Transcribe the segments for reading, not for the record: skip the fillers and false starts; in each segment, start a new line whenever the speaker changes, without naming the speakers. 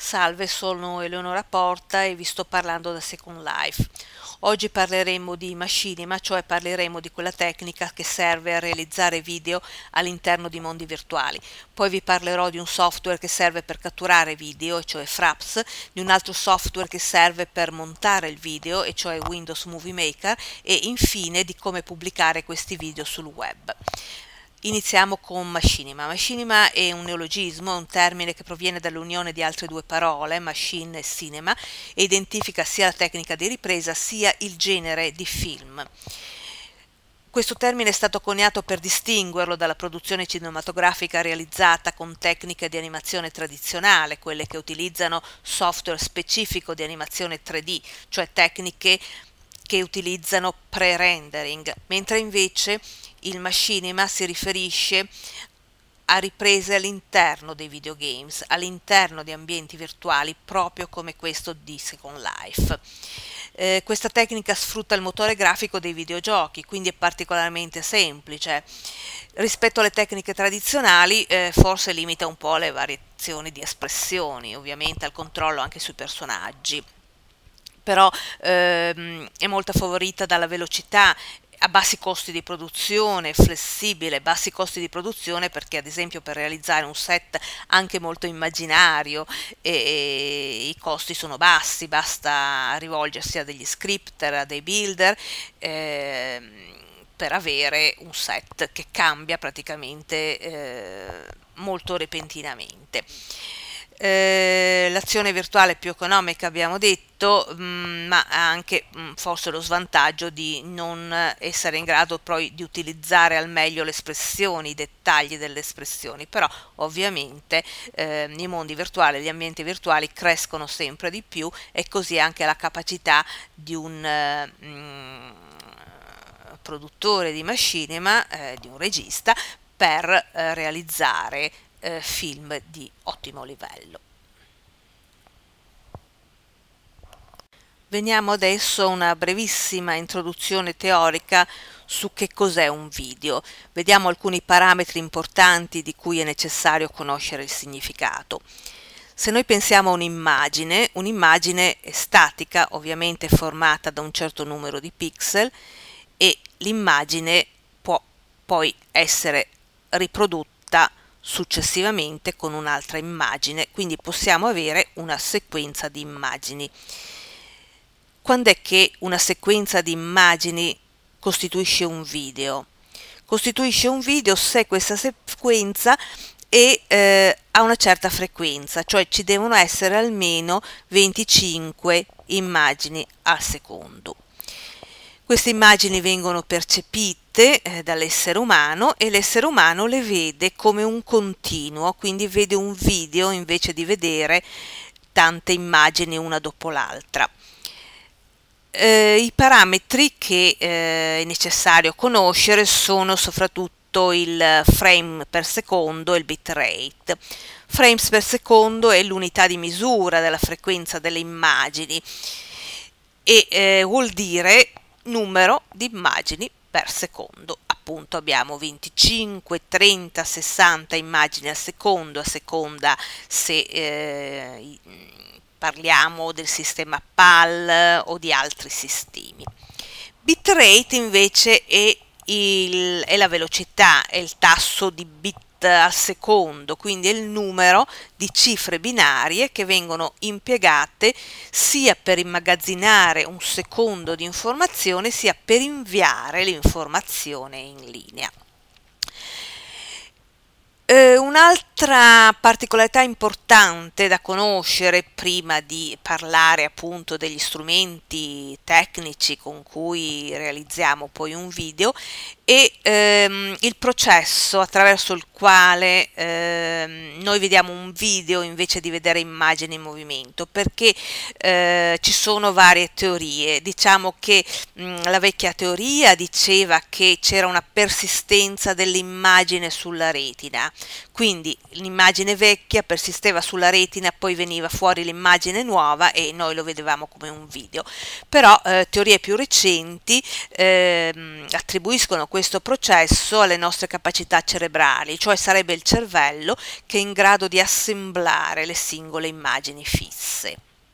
Salve, sono Eleonora Porta e vi sto parlando da Second Life. Oggi parleremo di machinima, cioè parleremo di quella tecnica che serve a realizzare video all'interno di mondi virtuali. Poi vi parlerò di un software che serve per catturare video, cioè Fraps, di un altro software che serve per montare il video, e cioè Windows Movie Maker, e infine di come pubblicare questi video sul web. Iniziamo con machinima. Machinima è un neologismo, è un termine che proviene dall'unione di altre due parole, machine e cinema, e identifica sia la tecnica di ripresa sia il genere di film. Questo termine è stato coniato per distinguerlo dalla produzione cinematografica realizzata con tecniche di animazione tradizionale, quelle che utilizzano software specifico di animazione 3D, cioè tecniche che utilizzano pre-rendering, mentre invece il machinima si riferisce a riprese all'interno dei videogames, all'interno di ambienti virtuali, proprio come questo di Second Life. Questa tecnica sfrutta il motore grafico dei videogiochi, quindi è particolarmente semplice. Rispetto alle tecniche tradizionali, forse limita un po' le variazioni di espressioni, ovviamente al controllo anche sui personaggi. Però è molto favorita dalla velocità a bassi costi di produzione, flessibile, bassi costi di produzione perché ad esempio per realizzare un set anche molto immaginario i costi sono bassi, basta rivolgersi a degli scripter, a dei builder per avere un set che cambia praticamente molto repentinamente. L'azione virtuale è più economica, abbiamo detto, ma ha anche forse lo svantaggio di non essere in grado poi di utilizzare al meglio le espressioni, i dettagli delle espressioni, però ovviamente i mondi virtuali, gli ambienti virtuali crescono sempre di più e così anche la capacità di un produttore di machinima, di un regista, per realizzare film di ottimo livello. Veniamo adesso a una brevissima introduzione teorica su che cos'è un video. Vediamo alcuni parametri importanti di cui è necessario conoscere il significato. Se noi pensiamo a un'immagine è statica, ovviamente formata da un certo numero di pixel, e l'immagine può poi essere riprodotta successivamente con un'altra immagine, quindi possiamo avere una sequenza di immagini. Quando è che una sequenza di immagini costituisce un video? Costituisce un video se questa sequenza ha una certa frequenza, cioè ci devono essere almeno 25 immagini al secondo. Queste immagini vengono percepite dall'essere umano e l'essere umano le vede come un continuo, quindi vede un video invece di vedere tante immagini una dopo l'altra. I parametri che è necessario conoscere sono soprattutto il frame per secondo e il bitrate. Frames per secondo è l'unità di misura della frequenza delle immagini e vuol dire numero di immagini per secondo. Appunto abbiamo 25, 30, 60 immagini al secondo, a seconda se parliamo del sistema PAL o di altri sistemi. Bitrate invece è la velocità, è il tasso di bit al secondo, quindi è il numero di cifre binarie che vengono impiegate sia per immagazzinare un secondo di informazione sia per inviare l'informazione in linea. Un'altra particolarità importante da conoscere prima di parlare appunto degli strumenti tecnici con cui realizziamo poi un video è il processo attraverso il quale noi vediamo un video invece di vedere immagini in movimento, perché ci sono varie teorie. Diciamo che la vecchia teoria diceva che c'era una persistenza dell'immagine sulla retina, quindi l'immagine vecchia persisteva sulla retina, poi veniva fuori l'immagine nuova e noi lo vedevamo come un video. Però teorie più recenti attribuiscono questo processo alle nostre capacità cerebrali, cioè sarebbe il cervello che è in grado di assemblare le singole immagini fisse.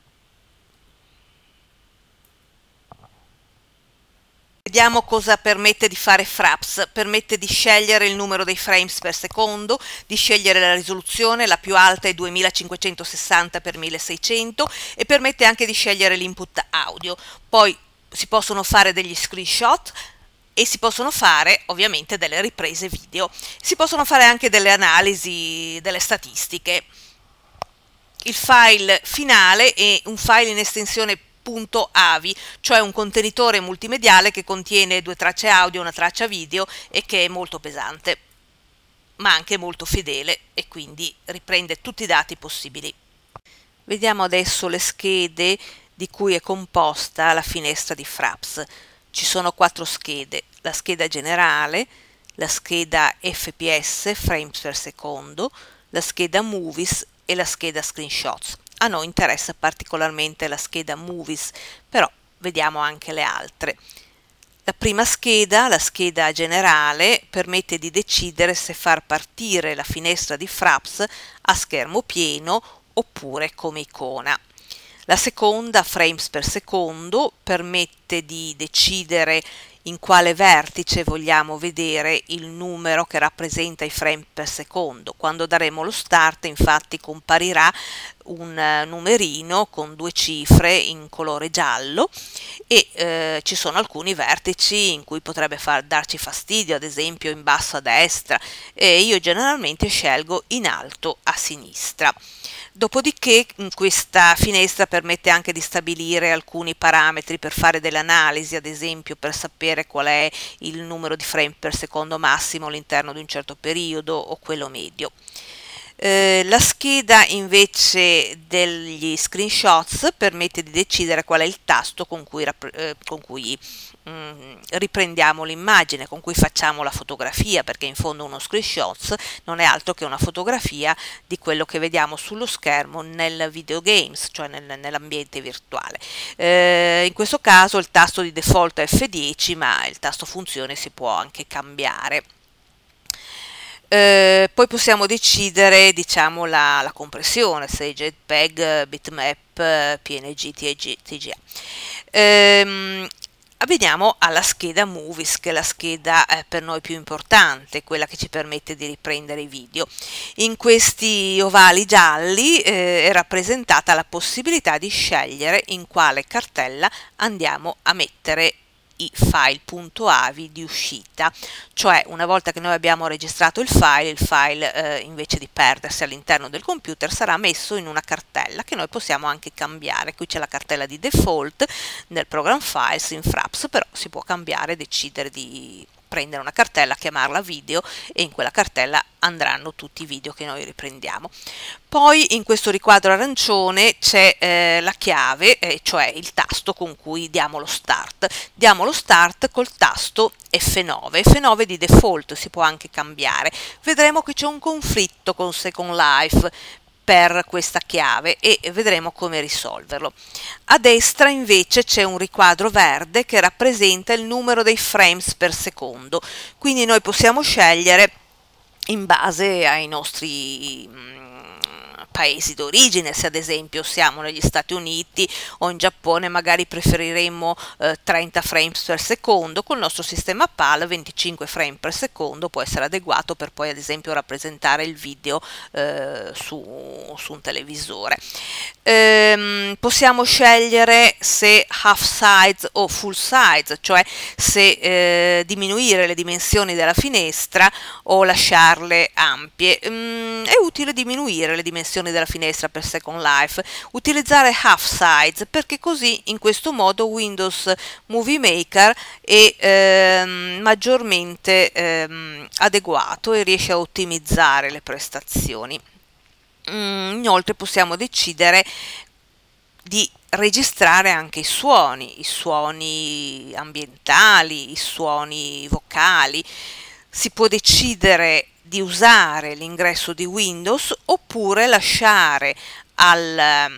Vediamo cosa permette di fare Fraps. Permette di scegliere il numero dei frames per secondo, di scegliere la risoluzione, la più alta è 2560 x 1600 e permette anche di scegliere l'input audio. Poi si possono fare degli screenshot e si possono fare ovviamente delle riprese video. Si possono fare anche delle analisi, delle statistiche. Il file finale è un file in estensione .avi, cioè un contenitore multimediale che contiene 2 tracce audio e una traccia video e che è molto pesante, ma anche molto fedele e quindi riprende tutti i dati possibili. Vediamo adesso le schede di cui è composta la finestra di Fraps. Ci sono 4 schede: la scheda generale, la scheda FPS, frames per secondo, la scheda Movies e la scheda Screenshots. A noi interessa particolarmente la scheda Movies, però vediamo anche le altre. La prima scheda, la scheda generale, permette di decidere se far partire la finestra di Fraps a schermo pieno oppure come icona. La seconda, frames per secondo, permette di decidere in quale vertice vogliamo vedere il numero che rappresenta i frame per secondo. Quando daremo lo start, infatti, comparirà un numerino con 2 cifre in colore giallo e ci sono alcuni vertici in cui potrebbe darci fastidio, ad esempio in basso a destra, e io generalmente scelgo in alto a sinistra. Dopodiché questa finestra permette anche di stabilire alcuni parametri per fare delle analisi, ad esempio per sapere qual è il numero di frame per secondo massimo all'interno di un certo periodo o quello medio. La scheda invece degli screenshots permette di decidere qual è il tasto con cui riprendiamo l'immagine, con cui facciamo la fotografia, perché in fondo uno screenshot non è altro che una fotografia di quello che vediamo sullo schermo nel videogames, cioè nell'ambiente virtuale. In questo caso il tasto di default è F10, ma il tasto funzione si può anche cambiare. Poi possiamo decidere, diciamo, la compressione, se JPEG, bitmap, PNG, TGA. Veniamo alla scheda Movies, che è la scheda per noi più importante, quella che ci permette di riprendere i video. In questi ovali gialli è rappresentata la possibilità di scegliere in quale cartella andiamo a mettere i file .avi di uscita, cioè una volta che noi abbiamo registrato il file invece di perdersi all'interno del computer sarà messo in una cartella che noi possiamo anche cambiare. Qui c'è la cartella di default nel program files in Fraps, però si può cambiare, decidere di prendere una cartella, chiamarla video, e in quella cartella andranno tutti i video che noi riprendiamo. Poi in questo riquadro arancione c'è la chiave, cioè il tasto con cui diamo lo start. Diamo lo start col tasto F9. F9 di default, si può anche cambiare. Vedremo che c'è un conflitto con Second Life per questa chiave e vedremo come risolverlo. A destra invece c'è un riquadro verde che rappresenta il numero dei frames per secondo, quindi noi possiamo scegliere in base ai nostri paesi d'origine. Se ad esempio siamo negli Stati Uniti o in Giappone, magari preferiremmo 30 frames per secondo. Col nostro sistema PAL 25 frame per secondo può essere adeguato per poi ad esempio rappresentare il video su un televisore. Possiamo scegliere se half size o full size, cioè se diminuire le dimensioni della finestra o lasciarle ampie. È utile diminuire le dimensioni della finestra per Second Life, utilizzare half size, perché così in questo modo Windows Movie Maker è maggiormente adeguato e riesce a ottimizzare le prestazioni. Inoltre possiamo decidere di registrare anche i suoni ambientali, i suoni vocali. Si può decidere di usare l'ingresso di Windows oppure lasciare al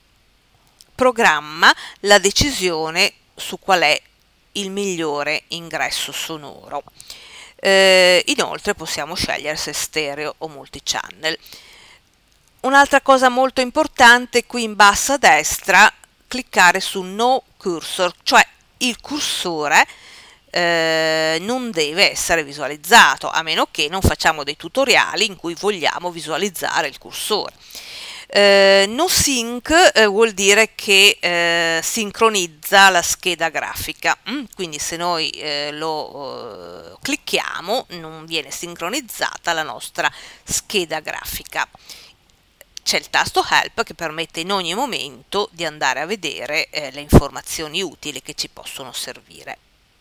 programma la decisione su qual è il migliore ingresso sonoro. Inoltre possiamo scegliere se stereo o multichannel. Un'altra cosa molto importante, qui in basso a destra cliccare su No Cursor, cioè il cursore non deve essere visualizzato, a meno che non facciamo dei tutoriali in cui vogliamo visualizzare il cursore. No sync vuol dire che sincronizza la scheda grafica, quindi se noi lo clicchiamo non viene sincronizzata la nostra scheda grafica. C'è il tasto Help che permette in ogni momento di andare a vedere le informazioni utili che ci possono servire.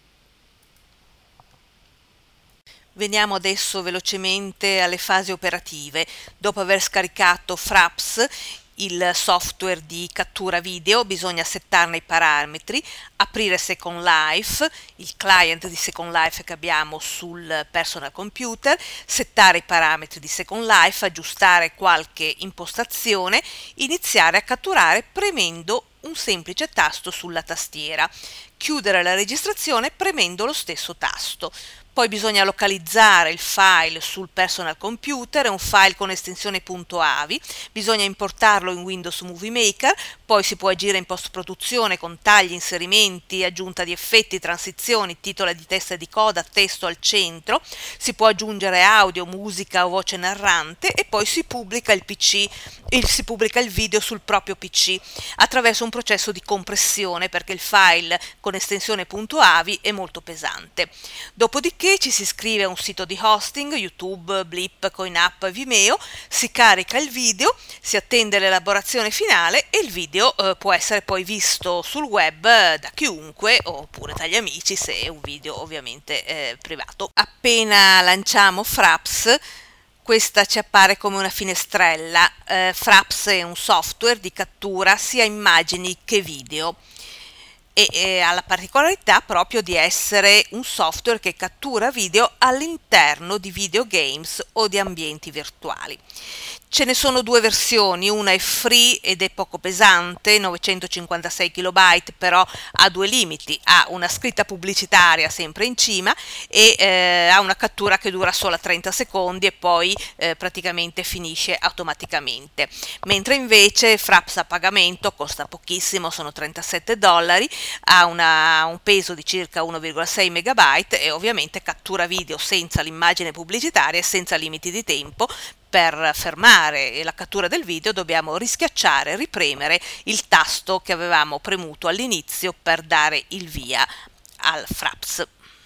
Veniamo adesso velocemente alle fasi operative. Dopo aver scaricato Fraps, il software di cattura video, bisogna settarne i parametri, aprire Second Life, il client di Second Life che abbiamo sul personal computer, settare i parametri di Second Life, aggiustare qualche impostazione, iniziare a catturare premendo un semplice tasto sulla tastiera, chiudere la registrazione premendo lo stesso tasto. Poi bisogna localizzare il file sul personal computer, è un file con estensione .avi, bisogna importarlo in Windows Movie Maker, poi si può agire in post-produzione con tagli, inserimenti, aggiunta di effetti, transizioni, titolo di testa e di coda, testo al centro, si può aggiungere audio, musica o voce narrante e poi si pubblica il video sul proprio PC attraverso un processo di compressione perché il file con estensione .avi è molto pesante. Dopodiché ci si iscrive a un sito di hosting, YouTube, Blip, CoinUp, Vimeo, si carica il video, si attende l'elaborazizione finale e il video può essere poi visto sul web da chiunque oppure dagli amici se è un video ovviamente privato. Appena lanciamo Fraps, questa ci appare come una finestrella. Fraps è un software di cattura sia immagini che video e ha la particolarità proprio di essere un software che cattura video all'interno di videogames o di ambienti virtuali. Ce ne sono due versioni, una è free ed è poco pesante, 956 KB, però ha due limiti, ha una scritta pubblicitaria sempre in cima e ha una cattura che dura solo 30 secondi e poi praticamente finisce automaticamente. Mentre invece Fraps a pagamento costa pochissimo, sono $37, ha un peso di circa 1,6 MB e ovviamente cattura video senza l'immagine pubblicitaria e senza limiti di tempo. Per fermare la cattura del video dobbiamo rischiacciare, ripremere il tasto che avevamo premuto all'inizio per dare il via al Fraps.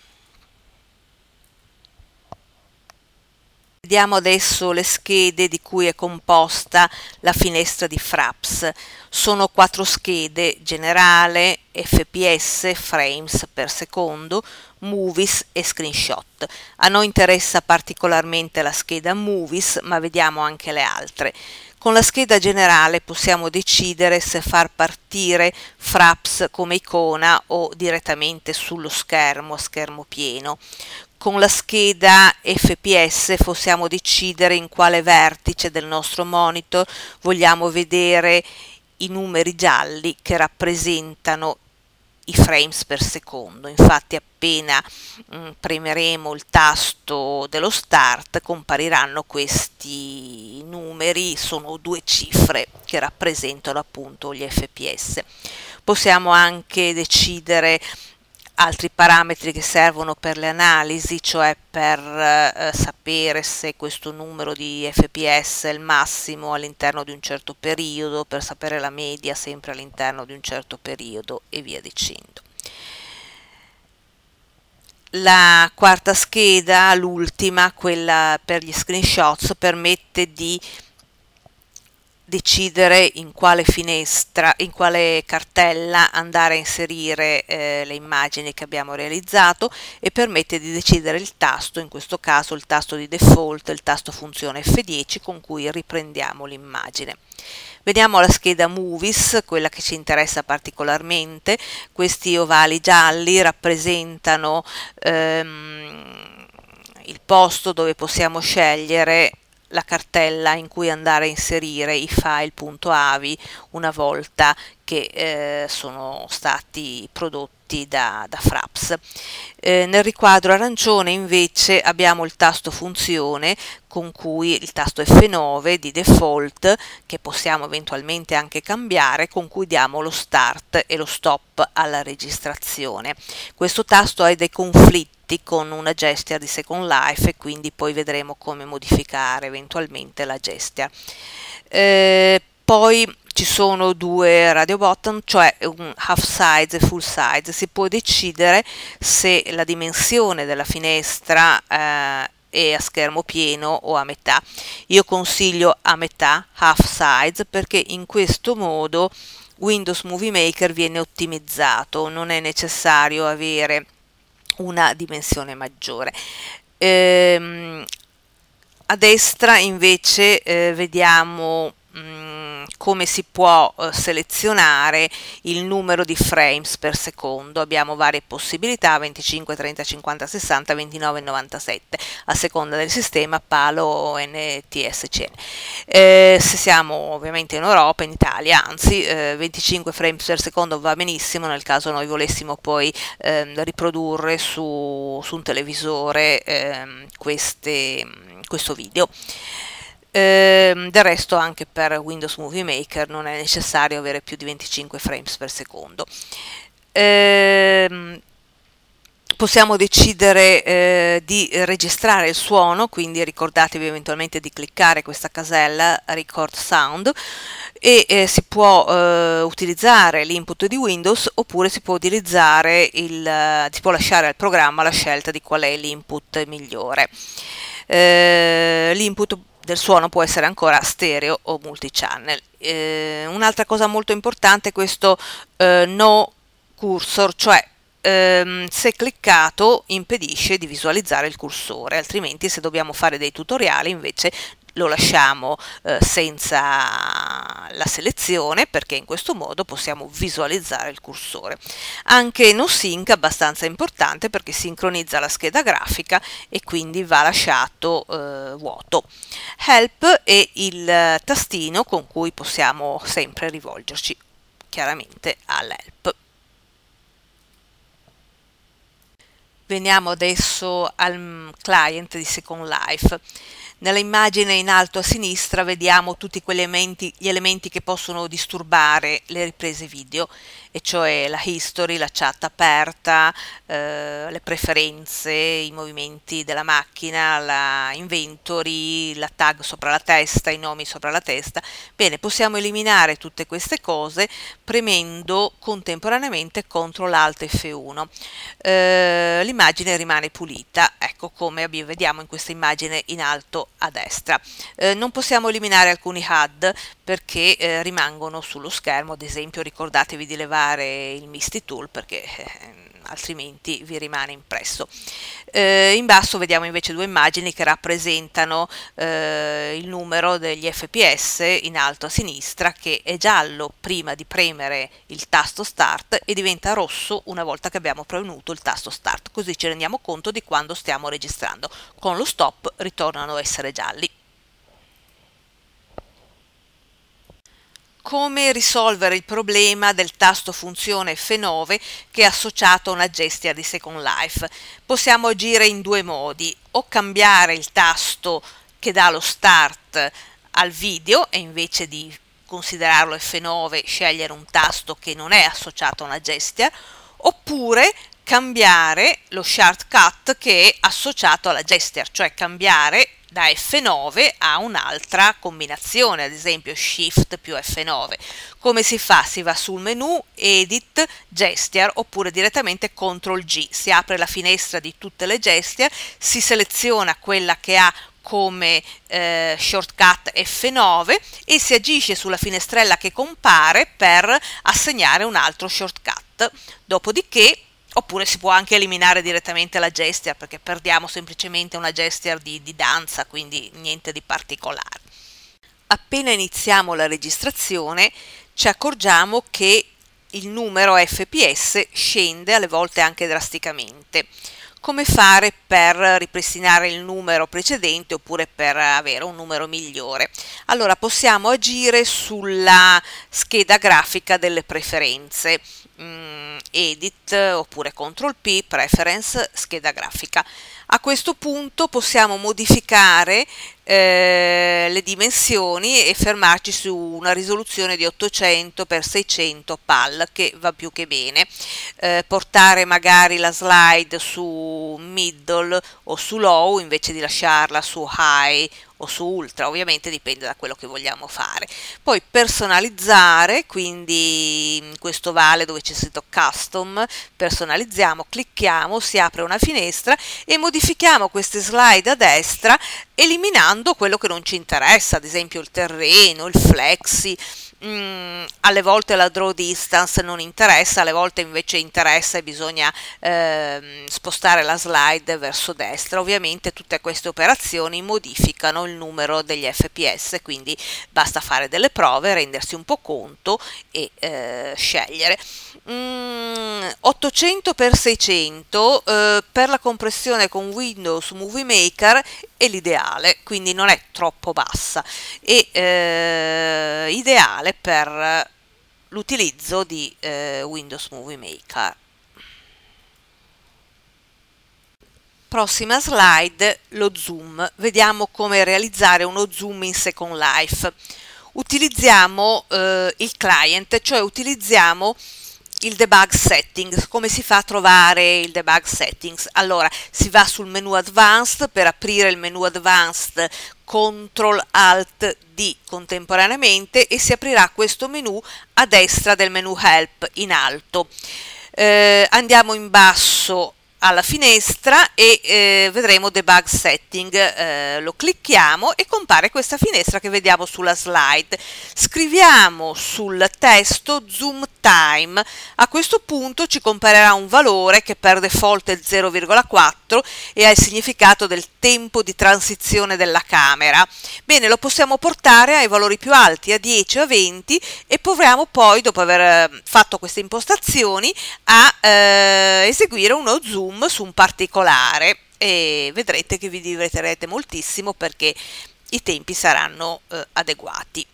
Vediamo adesso le schede di cui è composta la finestra di Fraps. Sono 4 schede: generale, fps, frames per secondo, movies e screenshot. A noi interessa particolarmente la scheda movies, ma vediamo anche le altre. Con la scheda generale possiamo decidere se far partire Fraps come icona o direttamente sullo schermo, a schermo pieno. Con la scheda FPS possiamo decidere in quale vertice del nostro monitor vogliamo vedere i numeri gialli che rappresentano i frames per secondo. Infatti appena premeremo il tasto dello start compariranno questi numeri, sono 2 cifre che rappresentano appunto gli FPS. Possiamo anche decidere altri parametri che servono per le analisi, cioè per sapere se questo numero di fps è il massimo all'interno di un certo periodo, per sapere la media sempre all'interno di un certo periodo e via dicendo. La quarta scheda, l'ultima, quella per gli screenshots, permette di decidere in quale finestra, in quale cartella andare a inserire le immagini che abbiamo realizzato e permette di decidere il tasto, in questo caso il tasto di default, il tasto funzione F10 con cui riprendiamo l'immagine. Vediamo la scheda Movies, quella che ci interessa particolarmente. Questi ovali gialli rappresentano il posto dove possiamo scegliere la cartella in cui andare a inserire i file .avi una volta che sono stati prodotti prodotti da Fraps. Nel riquadro arancione invece abbiamo il tasto funzione, con cui il tasto F9 di default, che possiamo eventualmente anche cambiare, con cui diamo lo start e lo stop alla registrazione. Questo tasto ha dei conflitti con una gesture di Second Life e quindi poi vedremo come modificare eventualmente la gesture. Poi ci sono due radio button, cioè un half size e full size. Si può decidere se la dimensione della finestra è a schermo pieno o a metà. Io consiglio a metà, half size, perché in questo modo Windows Movie Maker viene ottimizzato, non è necessario avere una dimensione maggiore. A destra invece vediamo come si può selezionare il numero di frames per secondo. Abbiamo varie possibilità: 25, 30, 50, 60, 29 e 97 a seconda del sistema PAL, NTSC. Se siamo ovviamente in Europa, in Italia, anzi 25 frames per secondo va benissimo nel caso noi volessimo poi riprodurre su un televisore questo video. Del resto anche per Windows Movie Maker non è necessario avere più di 25 frames per secondo. Possiamo decidere di registrare il suono, quindi ricordatevi eventualmente di cliccare questa casella Record Sound, e si può utilizzare l'input di Windows, oppure si può utilizzare si può lasciare al programma la scelta di qual è l'input migliore. L'input del suono può essere ancora stereo o multichannel. Un'altra cosa molto importante è questo no cursor, cioè se cliccato impedisce di visualizzare il cursore, altrimenti se dobbiamo fare dei tutoriali invece lo lasciamo senza la selezione, perché in questo modo possiamo visualizzare il cursore. Anche no sync è abbastanza importante perché sincronizza la scheda grafica e quindi va lasciato vuoto. Help è il tastino con cui possiamo sempre rivolgerci chiaramente all'help. Veniamo adesso al client di Second Life. Nella immagine in alto a sinistra vediamo tutti gli elementi che possono disturbare le riprese video, e cioè la history, la chat aperta, le preferenze, i movimenti della macchina, la inventory, la tag sopra la testa, i nomi sopra la testa. Bene, possiamo eliminare tutte queste cose premendo contemporaneamente CTRL ALT F1. L'immagine rimane pulita, ecco come vediamo in questa immagine in alto a destra. Non possiamo eliminare alcuni HUD perché rimangono sullo schermo. Ad esempio, ricordatevi di levare il Misty Tool perché altrimenti vi rimane impresso. In basso vediamo invece due immagini che rappresentano il numero degli FPS in alto a sinistra, che è giallo prima di premere il tasto Start e diventa rosso una volta che abbiamo premuto il tasto Start, così ci rendiamo conto di quando stiamo registrando. Con lo stop ritornano a essere gialli. Come risolvere il problema del tasto funzione F9 che è associato a una gesture di Second Life? Possiamo agire in due modi: o cambiare il tasto che dà lo start al video e invece di considerarlo F9 scegliere un tasto che non è associato a una gesture, oppure cambiare lo shortcut che è associato alla gesture, cioè cambiare da F9 a un'altra combinazione, ad esempio Shift più F9. Come si fa? Si va sul menu, Edit, Gesture, oppure direttamente CTRL G. Si apre la finestra di tutte le gesture, si seleziona quella che ha come shortcut F9 e si agisce sulla finestrella che compare per assegnare un altro shortcut. Dopodiché, oppure si può anche eliminare direttamente la gesture, perché perdiamo semplicemente una gesture di danza, quindi niente di particolare. Appena iniziamo la registrazione ci accorgiamo che il numero FPS scende, alle volte anche drasticamente. Come fare per ripristinare il numero precedente oppure per avere un numero migliore? Allora possiamo agire sulla scheda grafica delle preferenze. Edit oppure Ctrl P, Preference, scheda grafica. A questo punto possiamo modificare le dimensioni e fermarci su una risoluzione di 800 x 600 pal, che va più che bene. Portare magari la slide su middle o su low invece di lasciarla su high o su ultra, ovviamente dipende da quello che vogliamo fare. Poi personalizzare, quindi in questo vale dove c'è scritto custom, personalizziamo, clicchiamo, si apre una finestra e modifichiamo queste slide a destra eliminando quello che non ci interessa, ad esempio il terreno, il flexi. Alle volte la draw distance non interessa, alle volte invece interessa e bisogna spostare la slide verso destra. Ovviamente tutte queste operazioni modificano il numero degli fps, quindi basta fare delle prove, rendersi un po' conto e scegliere. 800 x 600 per la compressione con Windows Movie Maker è l'ideale, quindi non è troppo bassa, è ideale per l'utilizzo di Windows Movie Maker. Prossima slide, lo zoom. Vediamo come realizzare uno zoom in Second Life. Utilizziamo il client, cioè utilizziamo il debug settings. Come si fa a trovare il debug settings? Allora, si va sul menu advanced, per aprire il menu advanced Ctrl Alt D contemporaneamente e si aprirà questo menu a destra del menu help in alto. Andiamo in basso alla finestra e vedremo debug setting, lo clicchiamo e compare questa finestra che vediamo sulla slide. Scriviamo sul testo zoom time, a questo punto ci comparirà un valore che per default è 0,4 e ha il significato del tempo di transizione della camera. Bene, lo possiamo portare ai valori più alti, a 10 o a 20, e proviamo poi, dopo aver fatto queste impostazioni, a eseguire uno zoom su un particolare e vedrete che vi divertirete moltissimo perché i tempi saranno adeguati.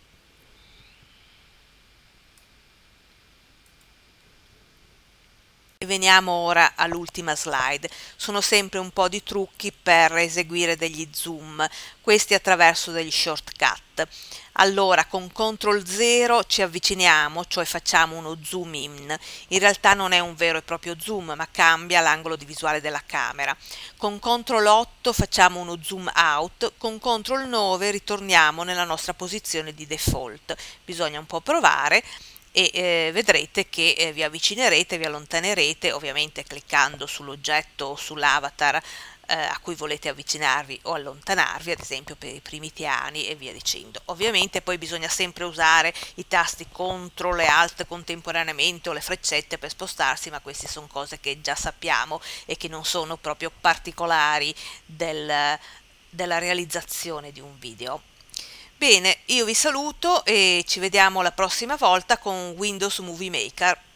E veniamo ora all'ultima slide. Sono sempre un po' di trucchi per eseguire degli zoom, questi attraverso degli shortcut. Allora con CTRL 0 ci avviciniamo, cioè facciamo uno zoom in. In realtà non è un vero e proprio zoom, ma cambia l'angolo di visuale della camera. Con CTRL 8 facciamo uno zoom out, con CTRL 9 ritorniamo nella nostra posizione di default. Bisogna un po' provare e vedrete che vi avvicinerete, vi allontanerete, ovviamente cliccando sull'oggetto o sull'avatar a cui volete avvicinarvi o allontanarvi, ad esempio per i primi piani e via dicendo. Ovviamente poi bisogna sempre usare i tasti CTRL e ALT contemporaneamente o le freccette per spostarsi, ma queste sono cose che già sappiamo e che non sono proprio particolari della realizzazione di un video. Bene, io vi saluto e ci vediamo la prossima volta con Windows Movie Maker.